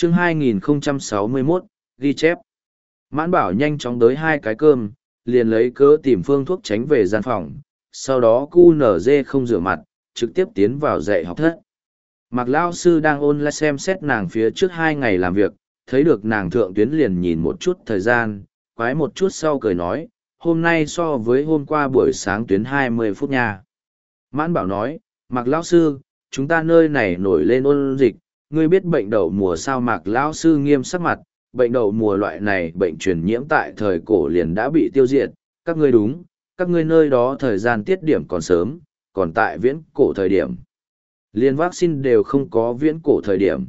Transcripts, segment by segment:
Chương 2061, ghi chép. Mãn Bảo nhanh chóng tới hai cái cơm, liền lấy cớ tìm phương thuốc tránh về gian phòng, sau đó QNZ không rửa mặt, trực tiếp tiến vào dạy học thất. Mạc Lao sư đang ôn lại xem xét nàng phía trước 2 ngày làm việc, thấy được nàng thượng tuyến liền nhìn một chút thời gian, quái một chút sau cười nói, hôm nay so với hôm qua buổi sáng tuyến 20 phút nha. Mãn Bảo nói, Mạc Lao sư, chúng ta nơi này nổi lên ôn dịch, ngươi biết bệnh đậu mùa sao? Mạc Lao sư nghiêm sắc mặt, bệnh đậu mùa loại này bệnh truyền nhiễm tại thời cổ liền đã bị tiêu diệt, các ngươi đúng, các ngươi nơi đó thời gian tiết điểm còn sớm, còn tại viễn cổ thời điểm. Liên vaccine đều không có viễn cổ thời điểm.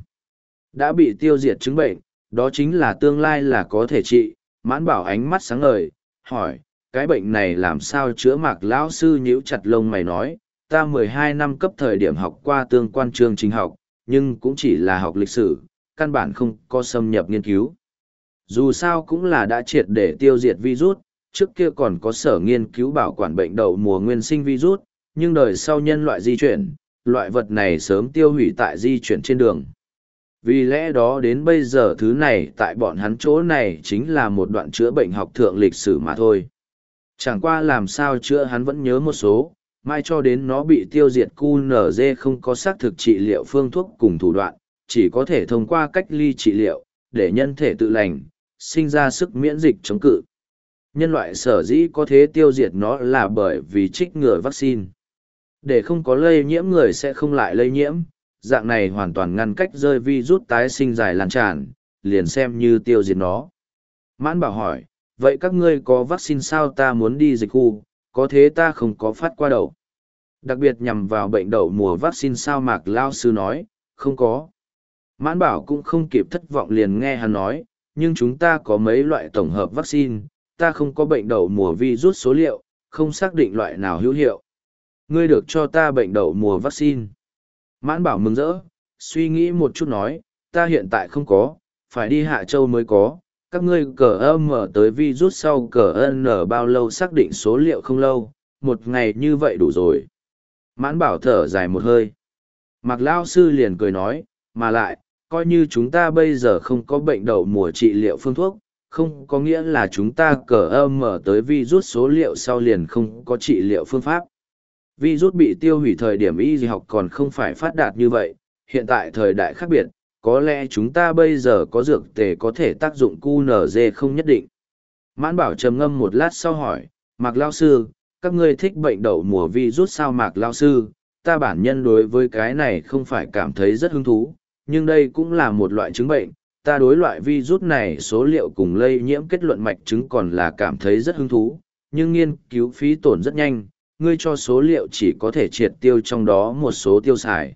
Đã bị tiêu diệt chứng bệnh, đó chính là tương lai là có thể trị. Mãn Bảo ánh mắt sáng ngời, hỏi, cái bệnh này làm sao chữa? Mạc lão sư nhíu chặt lông mày nói, ta 12 năm cấp thời điểm học qua tương quan chương trình học, nhưng cũng chỉ là học lịch sử, căn bản không có xâm nhập nghiên cứu. Dù sao cũng là đã triệt để tiêu diệt virus, trước kia còn có sở nghiên cứu bảo quản bệnh đậu mùa nguyên sinh virus, nhưng đời sau nhân loại di chuyển, loại vật này sớm tiêu hủy tại di chuyển trên đường. Vì lẽ đó đến bây giờ thứ này tại bọn hắn chỗ này chính là một đoạn chữa bệnh học thượng lịch sử mà thôi. Chẳng qua làm sao chữa hắn vẫn nhớ một số, mai cho đến nó bị tiêu diệt QNZ không có xác thực trị liệu phương thuốc cùng thủ đoạn, chỉ có thể thông qua cách ly trị liệu, để nhân thể tự lành, sinh ra sức miễn dịch chống cự. Nhân loại sở dĩ có thể tiêu diệt nó là bởi vì trích ngừa vaccine. Để không có lây nhiễm người sẽ không lại lây nhiễm, dạng này hoàn toàn ngăn cách rơi virus tái sinh dài lan tràn, liền xem như tiêu diệt nó. Mãn Bảo hỏi, vậy các ngươi có vaccine sao? Ta muốn đi dịch khu, có thế ta không có phát qua đậu. Đặc biệt nhằm vào bệnh đậu mùa vaccine sao? Mạc Lao sư nói, không có. Mãn Bảo cũng không kịp thất vọng liền nghe hắn nói, nhưng chúng ta có mấy loại tổng hợp vaccine, ta không có bệnh đậu mùa virus số liệu, không xác định loại nào hữu hiệu. Ngươi được cho ta bệnh đậu mùa vaccine. Mãn Bảo mừng rỡ, suy nghĩ một chút nói, ta hiện tại không có, phải đi Hạ Châu mới có. Các ngươi mở tới virus sau n bao lâu? Xác định số liệu không lâu, 1 ngày như vậy đủ rồi. Mãn Bảo thở dài một hơi. Mạc Lao sư liền cười nói, mà lại, coi như chúng ta bây giờ không có bệnh đậu mùa trị liệu phương thuốc, không có nghĩa là chúng ta mở tới virus số liệu sau liền không có trị liệu phương pháp. Virus bị tiêu hủy thời điểm y học còn không phải phát đạt như vậy, hiện tại thời đại khác biệt, có lẽ chúng ta bây giờ có dược tề có thể tác dụng QNZ không nhất định. Mãn Bảo trầm ngâm một lát sau hỏi, Mạc Lao sư, các ngươi thích bệnh đậu mùa virus sao? Mạc Lao sư, ta bản nhân đối với cái này không phải cảm thấy rất hứng thú, nhưng đây cũng là một loại chứng bệnh, ta đối loại virus này số liệu cùng lây nhiễm kết luận mạch chứng còn là cảm thấy rất hứng thú, nhưng nghiên cứu phí tổn rất nhanh, ngươi cho số liệu chỉ có thể triệt tiêu trong đó một số tiêu xài.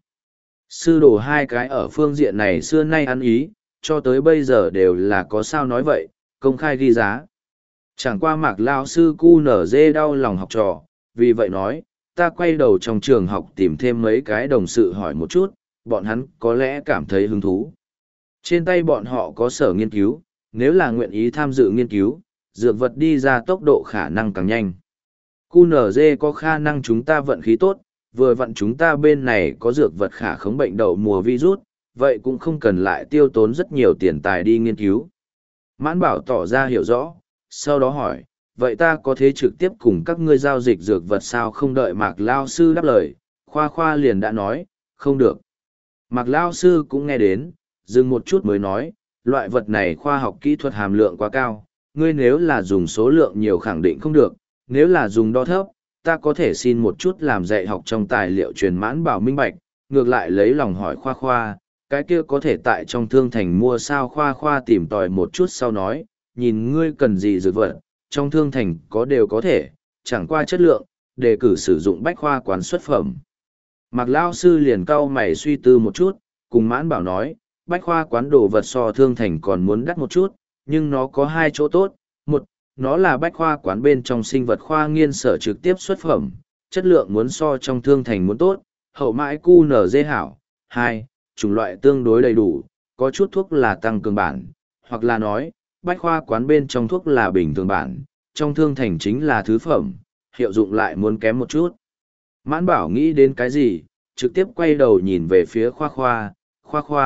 Sư đồ hai cái ở phương diện này xưa nay ăn ý, cho tới bây giờ đều là có sao nói vậy, công khai ghi giá. Chẳng qua Mạc Lao sư QNZ đau lòng học trò, vì vậy nói, ta quay đầu trong trường học tìm thêm mấy cái đồng sự hỏi một chút, bọn hắn có lẽ cảm thấy hứng thú. Trên tay bọn họ có sở nghiên cứu, nếu là nguyện ý tham dự nghiên cứu, dược vật đi ra tốc độ khả năng càng nhanh. QNZ có khả năng chúng ta vận khí tốt, vừa vặn chúng ta bên này có dược vật khả khống bệnh đậu mùa virus, vậy cũng không cần lại tiêu tốn rất nhiều tiền tài đi nghiên cứu. Mãn Bảo tỏ ra hiểu rõ, sau đó hỏi, vậy ta có thể trực tiếp cùng các ngươi giao dịch dược vật sao? Không đợi Mạc Lao sư đáp lời, Khoa Khoa liền đã nói, không được. Mạc Lao sư cũng nghe đến, dừng một chút mới nói, loại vật này khoa học kỹ thuật hàm lượng quá cao, ngươi nếu là dùng số lượng nhiều khẳng định không được, nếu là dùng đo thấp, ta có thể xin một chút làm dạy học trong tài liệu truyền. Mãn Bảo minh bạch, ngược lại lấy lòng hỏi Khoa Khoa, cái kia có thể tại trong thương thành mua sao? Khoa Khoa tìm tòi một chút sau nói, nhìn ngươi cần gì dược vật, trong thương thành có đều có thể, chẳng qua chất lượng, đề cử sử dụng bách khoa quán xuất phẩm. Mạc Lao sư liền cau mày suy tư một chút, cùng Mãn Bảo nói, bách khoa quán đồ vật so thương thành còn muốn đắt một chút, nhưng nó có 2 chỗ tốt. Một, nó là bách khoa quán bên trong sinh vật khoa nghiên sở trực tiếp xuất phẩm, chất lượng muốn so trong thương thành muốn tốt, hậu mãi QNZ hảo. 2, chủng loại tương đối đầy đủ, có chút thuốc là tăng cường bản, hoặc là nói, bách khoa quán bên trong thuốc là bình thường bản, trong thương thành chính là thứ phẩm, hiệu dụng lại muốn kém một chút. Mãn Bảo nghĩ đến cái gì, trực tiếp quay đầu nhìn về phía Khoa Khoa, Khoa Khoa,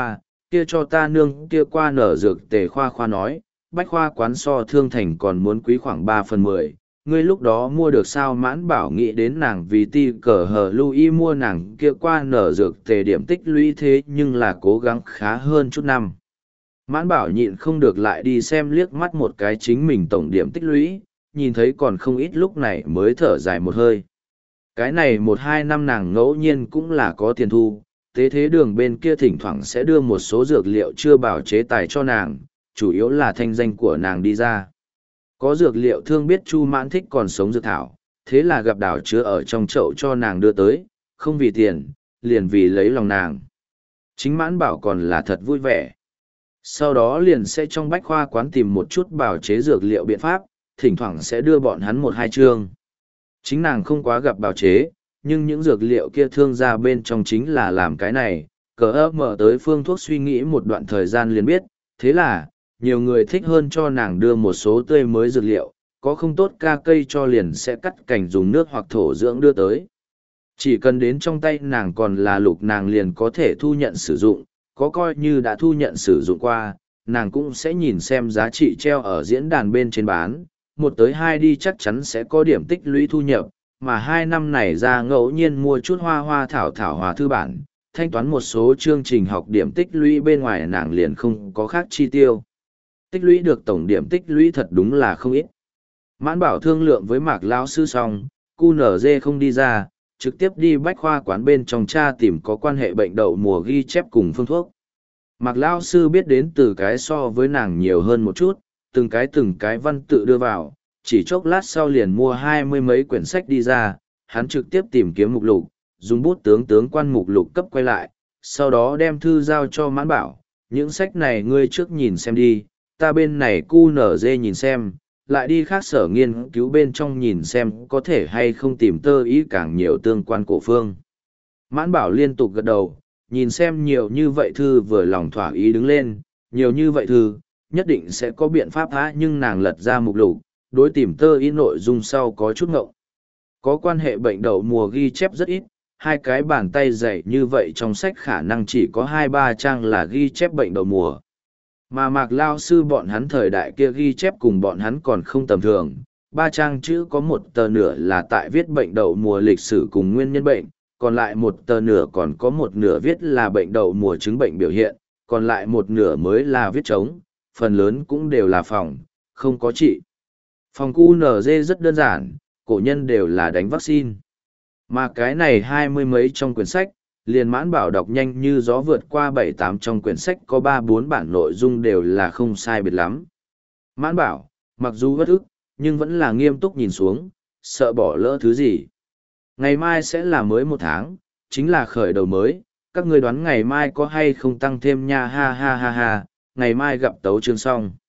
Kia cho ta nương kia qua nở dược tề khoa khoa nói, bách khoa quán so thương thành còn muốn quý khoảng 3/10. Ngươi lúc đó mua được sao? Mãn bảo nghĩ đến nàng vì ti cờ hờ Louis mua nàng kia qua nở dược tề điểm tích lũy thế nhưng là cố gắng khá hơn chút năm. Mãn bảo nhịn không được lại đi xem liếc mắt một cái chính mình tổng điểm tích lũy, nhìn thấy còn không ít lúc này mới thở dài một hơi. Cái này 1-2 năm nàng ngẫu nhiên cũng là có tiền thu, tế thế đường bên kia thỉnh thoảng sẽ đưa một số dược liệu chưa bảo chế tài cho nàng, chủ yếu là thanh danh của nàng đi ra. Có dược liệu thương biết Chu Mãn thích còn sống dược thảo, thế là gặp đảo chứa ở trong chậu cho nàng đưa tới, không vì tiền, liền vì lấy lòng nàng. Chính Mãn bảo còn là thật vui vẻ. Sau đó liền sẽ trong bách khoa quán tìm một chút bảo chế dược liệu biện pháp, thỉnh thoảng sẽ đưa bọn hắn 1-2 chương. Chính nàng không quá gặp bào chế, nhưng những dược liệu kia thương ra bên trong chính là làm cái này, cờ ấp mở tới phương thuốc suy nghĩ một đoạn thời gian liền biết, thế là, nhiều người thích hơn cho nàng đưa một số tươi mới dược liệu, có không tốt ca cây cho liền sẽ cắt cảnh dùng nước hoặc thổ dưỡng đưa tới. Chỉ cần đến trong tay nàng còn là lục nàng liền có thể thu nhận sử dụng, có coi như đã thu nhận sử dụng qua, nàng cũng sẽ nhìn xem giá trị treo ở diễn đàn bên trên bán, 1-2 đi chắc chắn sẽ có điểm tích lũy thu nhập, mà 2 năm này ra ngẫu nhiên mua chút hoa hoa thảo thảo hòa thư bản, thanh toán một số chương trình học điểm tích lũy bên ngoài nàng liền không có khác chi tiêu. Tích lũy được tổng điểm tích lũy thật đúng là không ít. Mãn bảo thương lượng với Mạc lão sư xong, QNZ không đi ra, trực tiếp đi bách khoa quán bên trong tra tìm có quan hệ bệnh đậu mùa ghi chép cùng phương thuốc. Mạc lão sư biết đến từ cái so với nàng nhiều hơn một chút, từng cái văn tự đưa vào, chỉ chốc lát sau liền mua 20 mấy quyển sách đi ra, hắn trực tiếp tìm kiếm mục lục, dùng bút tướng quan mục lục cấp quay lại, sau đó đem thư giao cho Mãn bảo, những sách này ngươi trước nhìn xem đi, ta bên này QNZ nhìn xem, lại đi khác sở nghiên cứu bên trong nhìn xem có thể hay không tìm tơ ý càng nhiều tương quan cổ phương. Mãn bảo liên tục gật đầu, nhìn xem nhiều như vậy thư vừa lòng thỏa ý đứng lên, nhiều như vậy thư, nhất định sẽ có biện pháp há, nhưng nàng lật ra mục lục, đối tìm tơ ý nội dung sau có chút ngộng. Có quan hệ bệnh đậu mùa ghi chép rất ít, 2 cái bàn tay dày như vậy trong sách khả năng chỉ có 2-3 trang là ghi chép bệnh đậu mùa. Mà Mạc lao sư bọn hắn thời đại kia ghi chép cùng bọn hắn còn không tầm thường, 3 trang chữ có 1 tờ nửa là tại viết bệnh đậu mùa lịch sử cùng nguyên nhân bệnh, còn lại 1 tờ nửa còn có 1 nửa viết là bệnh đậu mùa chứng bệnh biểu hiện, còn lại 1 nửa mới là viết trống, phần lớn cũng đều là phòng, không có trị. Phòng QNZ rất đơn giản, cổ nhân đều là đánh vaccine. Mà cái này 20 mấy trong quyển sách, liền Mãn bảo đọc nhanh như gió vượt qua 7-8 trong quyển sách có 3-4 bản nội dung đều là không sai biệt lắm. Mãn bảo, mặc dù bất ức, nhưng vẫn là nghiêm túc nhìn xuống, sợ bỏ lỡ thứ gì. Ngày mai sẽ là mới 1 tháng, chính là khởi đầu mới, các người đoán ngày mai có hay không tăng thêm nha, ha ha ha ha, ngày mai gặp tấu chương xong.